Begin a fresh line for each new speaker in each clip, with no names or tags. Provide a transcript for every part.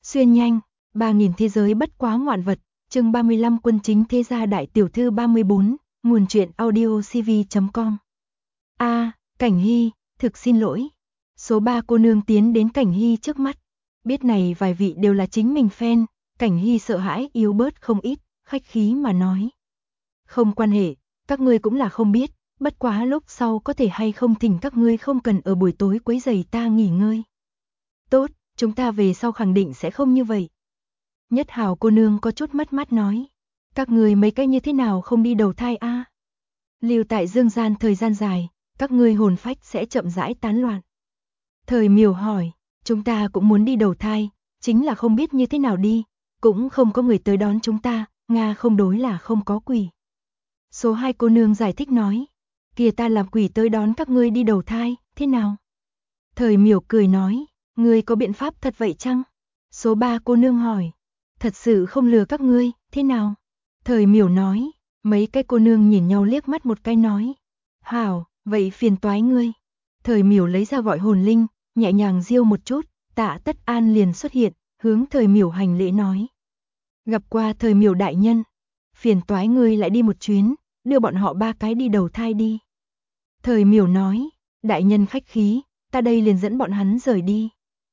Xuyên nhanh, 3000 thế giới bất quá ngoạn vật, chương 35 quân chính thế gia đại tiểu thư 34, nguồn truyện audio cv.com. Cảnh Hy, thực xin lỗi. Số 3 cô nương tiến đến Cảnh Hy trước mắt. Biết này vài vị đều là chính mình fan, Cảnh Hy sợ hãi yếu bớt không ít, khách khí mà nói. Không quan hệ, các ngươi cũng là không biết, bất quá lúc sau có thể hay không thỉnh các ngươi không cần ở buổi tối quấy rầy ta nghỉ ngơi. Tốt, chúng ta về sau khẳng định sẽ không như vậy. Nhất Hào cô nương có chút mất mát nói. Các người mấy cái như thế nào không đi đầu thai a? Lưu tại dương gian thời gian dài, các ngươi hồn phách sẽ chậm rãi tán loạn. Thời Miểu hỏi, chúng ta cũng muốn đi đầu thai, chính là không biết như thế nào đi, cũng không có người tới đón chúng ta, Nga không đối là không có quỷ. Số 2 cô nương giải thích nói, kìa ta làm quỷ tới đón các ngươi đi đầu thai, thế nào? Thời Miểu cười nói, ngươi có biện pháp thật vậy chăng? Số 3 cô nương hỏi, thật sự không lừa các ngươi, thế nào? Thời Miểu nói, mấy cái cô nương nhìn nhau liếc mắt một cái nói, hảo, vậy phiền toái ngươi. Thời Miểu lấy ra gọi hồn linh, nhẹ nhàng diêu một chút, Tạ Tất An liền xuất hiện, hướng Thời Miểu hành lễ nói. Gặp qua Thời Miểu đại nhân, phiền toái ngươi lại đi một chuyến, đưa bọn họ 3 cái đi đầu thai đi. Thời Miểu nói, đại nhân khách khí, ta đây liền dẫn bọn hắn rời đi.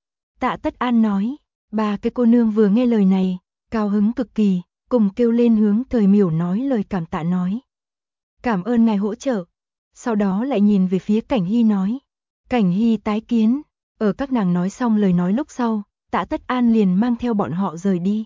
Tạ Tất An nói, 3 cái cô nương vừa nghe lời này, cao hứng cực kỳ, cùng kêu lên hướng Thời Miểu nói lời cảm tạ nói. Cảm ơn ngài hỗ trợ. Sau đó lại nhìn về phía Cảnh Hy nói. Cảnh Hy tái kiến. Ở các nàng nói xong lời nói lúc sau, Tạ Tất An liền mang theo bọn họ rời đi.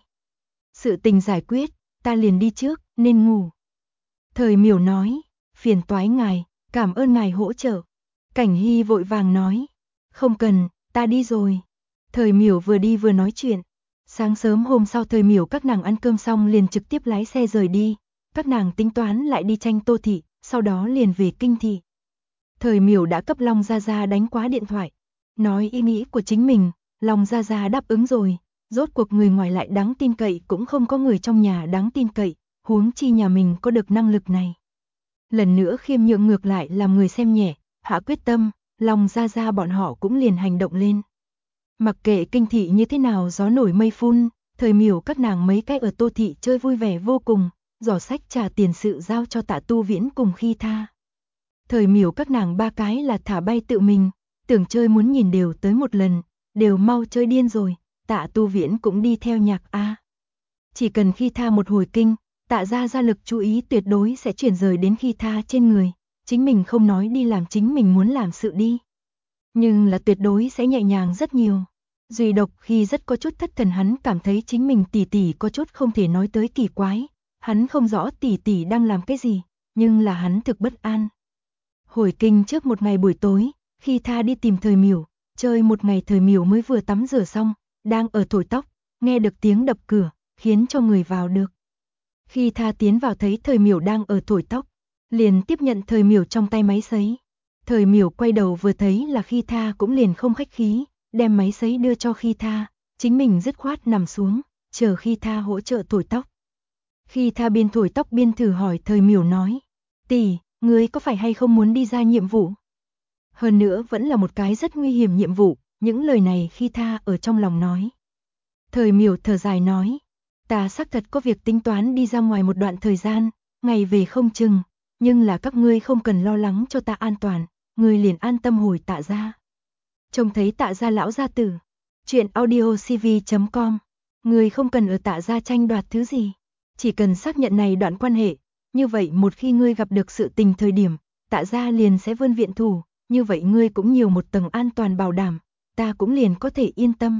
Sự tình giải quyết, ta liền đi trước, nên ngủ. Thời Miểu nói, phiền toái ngài, cảm ơn ngài hỗ trợ. Cảnh Hy vội vàng nói, không cần, ta đi rồi. Thời Miểu vừa đi vừa nói chuyện. Sáng sớm hôm sau Thời Miểu các nàng ăn cơm xong liền trực tiếp lái xe rời đi. Các nàng tính toán lại đi tranh Tô thị, sau đó liền về Kinh thị. Thời Miểu đã cấp Long Gia Gia đánh quá điện thoại, nói ý nghĩ của chính mình, Long Gia Gia đáp ứng rồi, rốt cuộc người ngoài lại đáng tin cậy cũng không có người trong nhà đáng tin cậy, huống chi nhà mình có được năng lực này. Lần nữa khiêm nhượng ngược lại làm người xem nhẹ, hạ quyết tâm, Long Gia Gia bọn họ cũng liền hành động lên. Mặc kệ Kinh thị như thế nào gió nổi mây phun, Thời Miểu các nàng mấy cái ở Tô thị chơi vui vẻ vô cùng, giỏ sách trả tiền sự giao cho Tạ Tu Viễn cùng Khi Tha. Thời Miểu các nàng 3 cái là thả bay tự mình, tưởng chơi muốn nhìn đều tới một lần, đều mau chơi điên rồi, Tạ Tu Viễn cũng đi theo nhạc a. Chỉ cần Khi Tha một hồi kinh, Tạ gia lực chú ý tuyệt đối sẽ chuyển rời đến Khi Tha trên người, chính mình không nói đi làm chính mình muốn làm sự đi. Nhưng là tuyệt đối sẽ nhẹ nhàng rất nhiều. Duy độc khi rất có chút thất thần hắn cảm thấy chính mình tỷ tỷ có chút không thể nói tới kỳ quái, hắn không rõ tỷ tỷ đang làm cái gì, nhưng là hắn thực bất an. Hồi kinh trước một ngày buổi tối, Khi Tha đi tìm Thời Miểu, chơi một ngày Thời Miểu mới vừa tắm rửa xong, đang ở thổi tóc, nghe được tiếng đập cửa, khiến cho người vào được. Khi Tha tiến vào thấy Thời Miểu đang ở thổi tóc, liền tiếp nhận Thời Miểu trong tay máy sấy. Thời Miểu quay đầu vừa thấy là Khi Tha cũng liền không khách khí, đem máy sấy đưa cho Khi Tha, chính mình dứt khoát nằm xuống, chờ Khi Tha hỗ trợ thổi tóc. Khi Tha biên thổi tóc biên thử hỏi Thời Miểu nói, tỷ, ngươi có phải hay không muốn đi ra nhiệm vụ? Hơn nữa vẫn là một cái rất nguy hiểm nhiệm vụ, những lời này Khi Tha ở trong lòng nói. Thời Miểu thở dài nói, ta xác thật có việc tính toán đi ra ngoài một đoạn thời gian, ngày về không chừng, nhưng là các ngươi không cần lo lắng cho ta an toàn, ngươi liền an tâm hồi Tạ gia. Trông thấy Tạ gia lão gia tử. Chuyện audio cv.com. Ngươi không cần ở Tạ gia tranh đoạt thứ gì, chỉ cần xác nhận này đoạn quan hệ, như vậy một khi ngươi gặp được sự tình thời điểm, Tạ gia liền sẽ vươn viện thủ, như vậy ngươi cũng nhiều một tầng an toàn bảo đảm, ta cũng liền có thể yên tâm.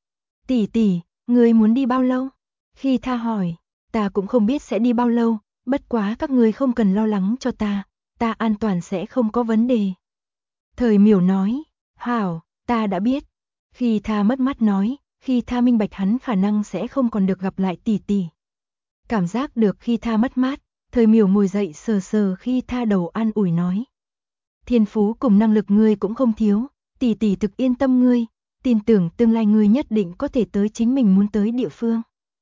Tỷ tỷ, ngươi muốn đi bao lâu? Khi Tha hỏi, ta cũng không biết sẽ đi bao lâu, bất quá các ngươi không cần lo lắng cho ta an toàn sẽ không có vấn đề. Thời Miểu nói, hảo, ta đã biết. Khi Tha mất mát nói, Khi Tha minh bạch hắn khả năng sẽ không còn được gặp lại tỷ tỷ. Cảm giác được Khi Tha mất mát, Thời Miểu ngồi dậy sờ sờ Khi Tha đầu an ủi nói. Thiên phú cùng năng lực ngươi cũng không thiếu, tỷ tỷ thực yên tâm ngươi, tin tưởng tương lai ngươi nhất định có thể tới chính mình muốn tới địa phương.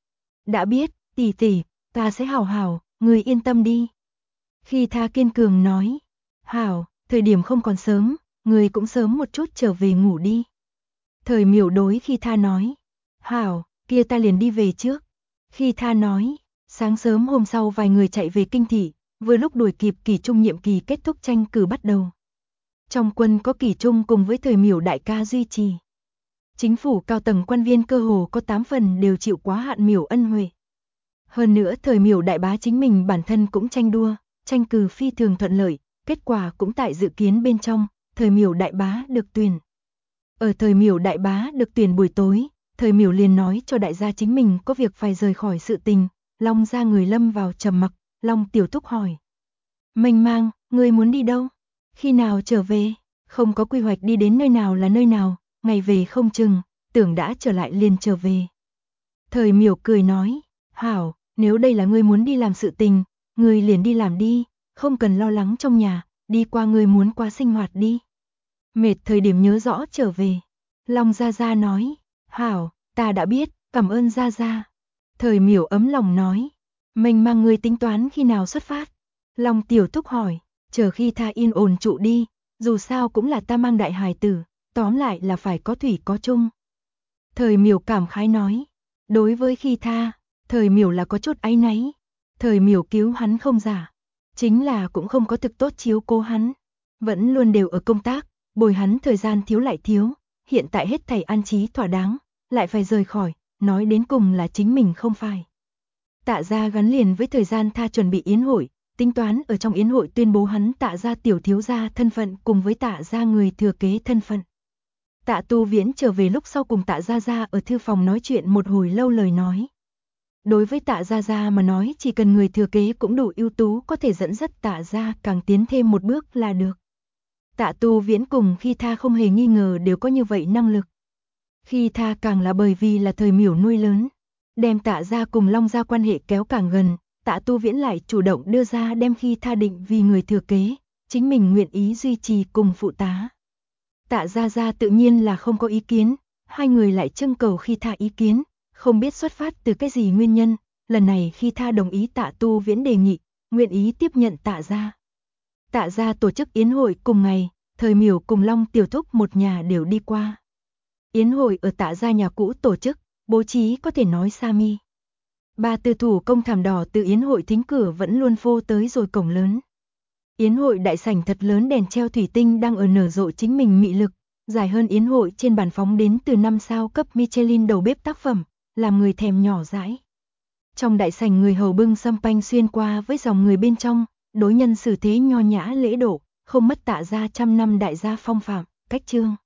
Đã biết, tỷ tỷ, ta sẽ hảo hảo, ngươi yên tâm đi. Khi Tha kiên cường nói, hảo, thời điểm không còn sớm, ngươi cũng sớm một chút trở về ngủ đi. Thời Miểu đối Khi Tha nói, hảo, kia ta liền đi về trước. Khi Tha nói, sáng sớm hôm sau vài người chạy về kinh thị, vừa lúc đuổi kịp Kỷ Trung nhiệm kỳ kết thúc tranh cử bắt đầu. Trong quân có Kỷ Trung cùng với Thời Miểu đại ca duy trì. Chính phủ cao tầng quan viên cơ hồ có 8 phần đều chịu quá hạn Miểu ân huệ. Hơn nữa Thời Miểu đại bá chính mình bản thân cũng tranh đua, tranh cử phi thường thuận lợi, kết quả cũng tại dự kiến bên trong, Thời Miểu đại bá được tuyển. Ở Thời Miểu đại bá được tuyển buổi tối, Thời Miểu liền nói cho đại gia chính mình có việc phải rời khỏi sự tình, Long gia người lâm vào trầm mặc, Long Tiểu Thúc hỏi. Mênh Mang, ngươi muốn đi đâu? Khi nào trở về? Không có quy hoạch đi đến nơi nào là nơi nào, ngày về không chừng, tưởng đã trở lại liền trở về. Thời Miểu cười nói, hảo, nếu đây là ngươi muốn đi làm sự tình, ngươi liền đi làm đi, không cần lo lắng trong nhà, đi qua ngươi muốn qua sinh hoạt đi. Mệt thời điểm nhớ rõ trở về. Long Gia Gia nói, hảo, ta đã biết, cảm ơn Gia Gia. Thời Miểu ấm lòng nói, Mênh Mang ngươi tính toán khi nào xuất phát? Long Tiểu Thúc hỏi, chờ khi Tha yên ổn trụ đi, dù sao cũng là ta mang đại hài tử, tóm lại là phải có thủy có chung. Thời Miểu cảm khái nói, đối với Khi Tha, Thời Miểu là có chút áy náy. Thời Miểu cứu hắn không giả, chính là cũng không có thực tốt chiếu cố hắn, vẫn luôn đều ở công tác, bồi hắn thời gian thiếu lại thiếu, hiện tại hết thảy an trí thỏa đáng, lại phải rời khỏi, nói đến cùng là chính mình không phải. Tạ gia gắn liền với thời gian Tha chuẩn bị yến hội, tính toán ở trong yến hội tuyên bố hắn Tạ gia tiểu thiếu gia thân phận cùng với Tạ gia người thừa kế thân phận. Tạ Tu Viễn trở về lúc sau cùng Tạ Gia Gia ở thư phòng nói chuyện một hồi lâu lời nói. Đối với Tạ Gia Gia mà nói chỉ cần người thừa kế cũng đủ ưu tú có thể dẫn dắt Tạ Gia càng tiến thêm một bước là được. Tạ Tu Viễn cùng Khi Tha không hề nghi ngờ đều có như vậy năng lực. Khi Tha càng là bởi vì là Thời Miểu nuôi lớn, đem Tạ Gia cùng Long Gia quan hệ kéo càng gần, Tạ Tu Viễn lại chủ động đưa ra đem Khi Tha định vì người thừa kế, chính mình nguyện ý duy trì cùng phụ tá. Tạ Gia Gia tự nhiên là không có ý kiến, hai người lại trưng cầu Khi Tha ý kiến, không biết xuất phát từ cái gì nguyên nhân, lần này Khi Tha đồng ý Tạ Tu Viễn đề nghị, nguyện ý tiếp nhận Tạ Gia. Tạ Gia tổ chức yến hội cùng ngày, Thời Miểu cùng Long Tiểu Thúc một nhà đều đi qua. Yến hội ở Tạ Gia nhà cũ tổ chức, bố trí có thể nói sa mi. Ba tư thủ công thảm đỏ từ yến hội thính cửa vẫn luôn phô tới rồi cổng lớn. Yến hội đại sảnh thật lớn đèn treo thủy tinh đang ở nở rộ chính mình mị lực, dài hơn yến hội trên bàn phóng đến từ 5 sao cấp Michelin đầu bếp tác phẩm, làm người thèm nhỏ dãi. Trong đại sảnh người hầu bưng champagne xuyên qua với dòng người bên trong, đối nhân xử thế nho nhã lễ độ, không mất Tạ gia trăm năm đại gia phong phạm, cách chương.